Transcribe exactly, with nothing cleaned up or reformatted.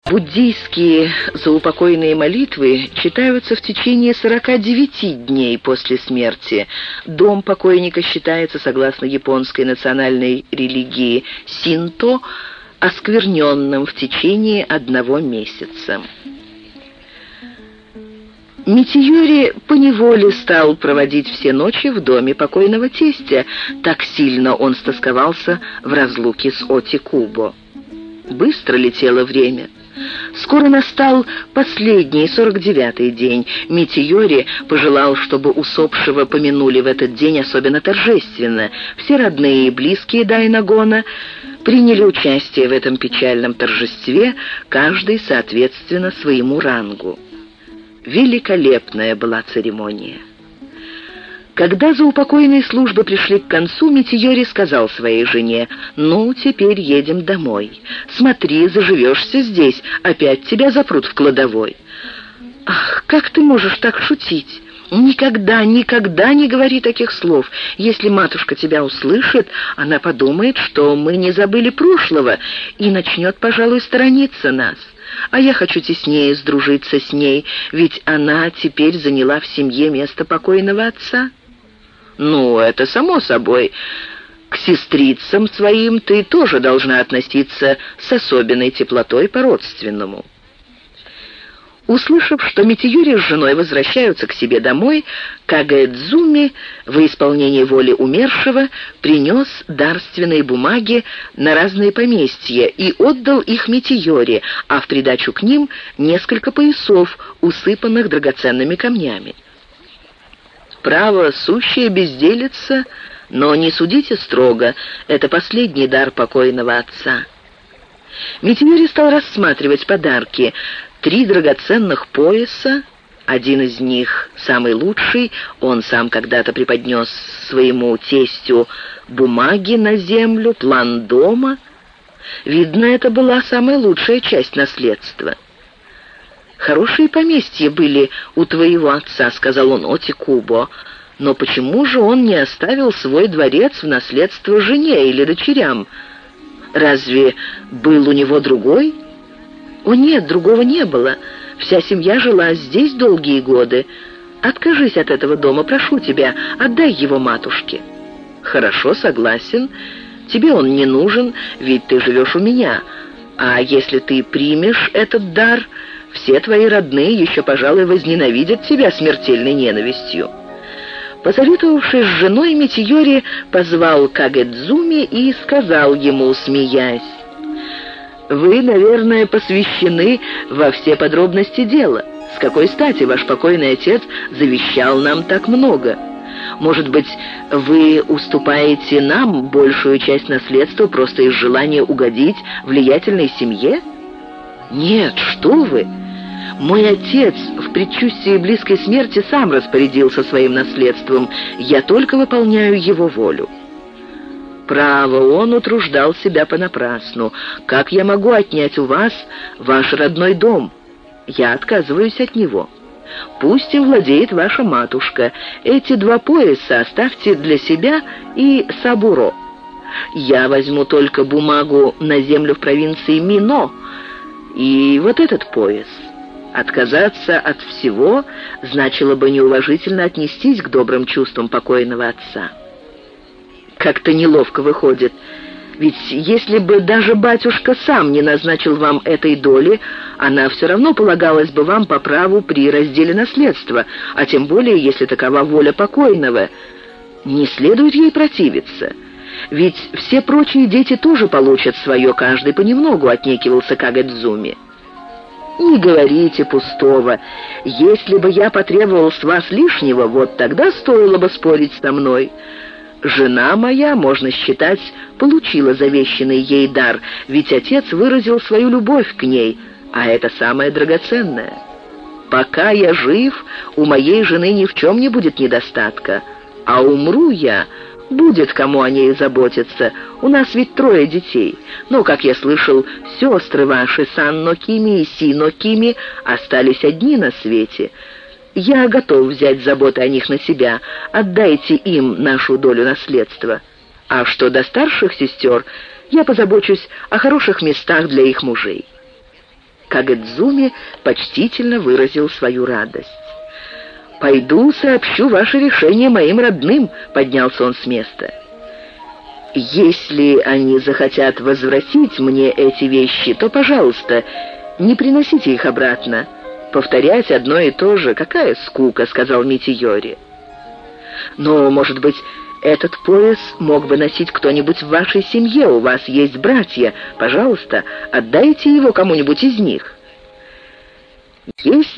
Буддийские заупокойные молитвы читаются в течение сорока девяти дней после смерти. Дом покойника считается, согласно японской национальной религии синто, оскверненным в течение одного месяца. Митиёри поневоле стал проводить все ночи в доме покойного тестя, так сильно он стосковался в разлуке с Оти-Кубо. Быстро летело время. Скоро настал последний, сорок девятый день. Митиёри пожелал, чтобы усопшего помянули в этот день особенно торжественно. Все родные и близкие Дайнагона приняли участие в этом печальном торжестве, каждый соответственно своему рангу. Великолепная была церемония. Когда заупокойные службы пришли к концу, Митиёри сказал своей жене: «Ну, теперь едем домой. Смотри, заживешься здесь, опять тебя запрут в кладовой». «Ах, как ты можешь так шутить? Никогда, никогда не говори таких слов. Если матушка тебя услышит, она подумает, что мы не забыли прошлого, и начнет, пожалуй, сторониться нас. А я хочу теснее сдружиться с ней, ведь она теперь заняла в семье место покойного отца». «Ну, это само собой. К сестрицам своим ты тоже должна относиться с особенной теплотой по-родственному». Услышав, что Митиёри с женой возвращаются к себе домой, Кагэдзуми во исполнении воли умершего принес дарственные бумаги на разные поместья и отдал их Митиёри, а в придачу к ним несколько поясов, усыпанных драгоценными камнями. «Право, сущая безделица, но не судите строго, это последний дар покойного отца». Митиёри стал рассматривать подарки. Три драгоценных пояса, один из них, самый лучший, он сам когда-то преподнес своему тестю бумаги на землю, план дома. Видно, это была самая лучшая часть наследства. «Хорошие поместья были у твоего отца», — сказал он Оти-Кубо. «Но почему же он не оставил свой дворец в наследство жене или дочерям? Разве был у него другой?» «О нет, другого не было. Вся семья жила здесь долгие годы. Откажись от этого дома, прошу тебя, отдай его матушке». «Хорошо, согласен. Тебе он не нужен, ведь ты живешь у меня. А если ты примешь этот дар, все твои родные еще, пожалуй, возненавидят тебя смертельной ненавистью». Посоветовавшись с женой, Митиёри позвал Кагэдзуми и сказал ему, смеясь: «Вы, наверное, посвящены во все подробности дела. С какой стати ваш покойный отец завещал нам так много? Может быть, вы уступаете нам большую часть наследства просто из желания угодить влиятельной семье? Нет, что вы! Мой отец в предчувствии близкой смерти сам распорядился своим наследством. Я только выполняю его волю». «Право, он утруждал себя понапрасну. Как я могу отнять у вас ваш родной дом? Я отказываюсь от него. Пусть им владеет ваша матушка. Эти два пояса оставьте для себя и Сабуро. Я возьму только бумагу на землю в провинции Мино и вот этот пояс». Отказаться от всего значило бы неуважительно отнестись к добрым чувствам покойного отца. Как-то неловко выходит. Ведь если бы даже батюшка сам не назначил вам этой доли, она все равно полагалась бы вам по праву при разделе наследства, а тем более, если такова воля покойного. Не следует ей противиться. Ведь все прочие дети тоже получат свое, каждый понемногу, отнекивался Кагэдзуми. «Не говорите пустого. Если бы я потребовал с вас лишнего, вот тогда стоило бы спорить со мной. Жена моя, можно считать, получила завещанный ей дар, ведь отец выразил свою любовь к ней, а это самое драгоценное. Пока я жив, у моей жены ни в чем не будет недостатка, а умру я, будет кому о ней заботиться. У нас ведь трое детей. Но, как я слышал, сестры ваши, Санно Кими и Сино Кими, остались одни на свете. Я готов взять заботу о них на себя. Отдайте им нашу долю наследства. А что до старших сестер, я позабочусь о хороших местах для их мужей». Кагэдзуми почтительно выразил свою радость. «Пойду сообщу ваше решение моим родным», — поднялся он с места. «Если они захотят возвратить мне эти вещи, то, пожалуйста, не приносите их обратно. Повторять одно и то же — какая скука», — сказал Митиори. «Но, может быть, этот пояс мог бы носить кто-нибудь в вашей семье, у вас есть братья. Пожалуйста, отдайте его кому-нибудь из них». Если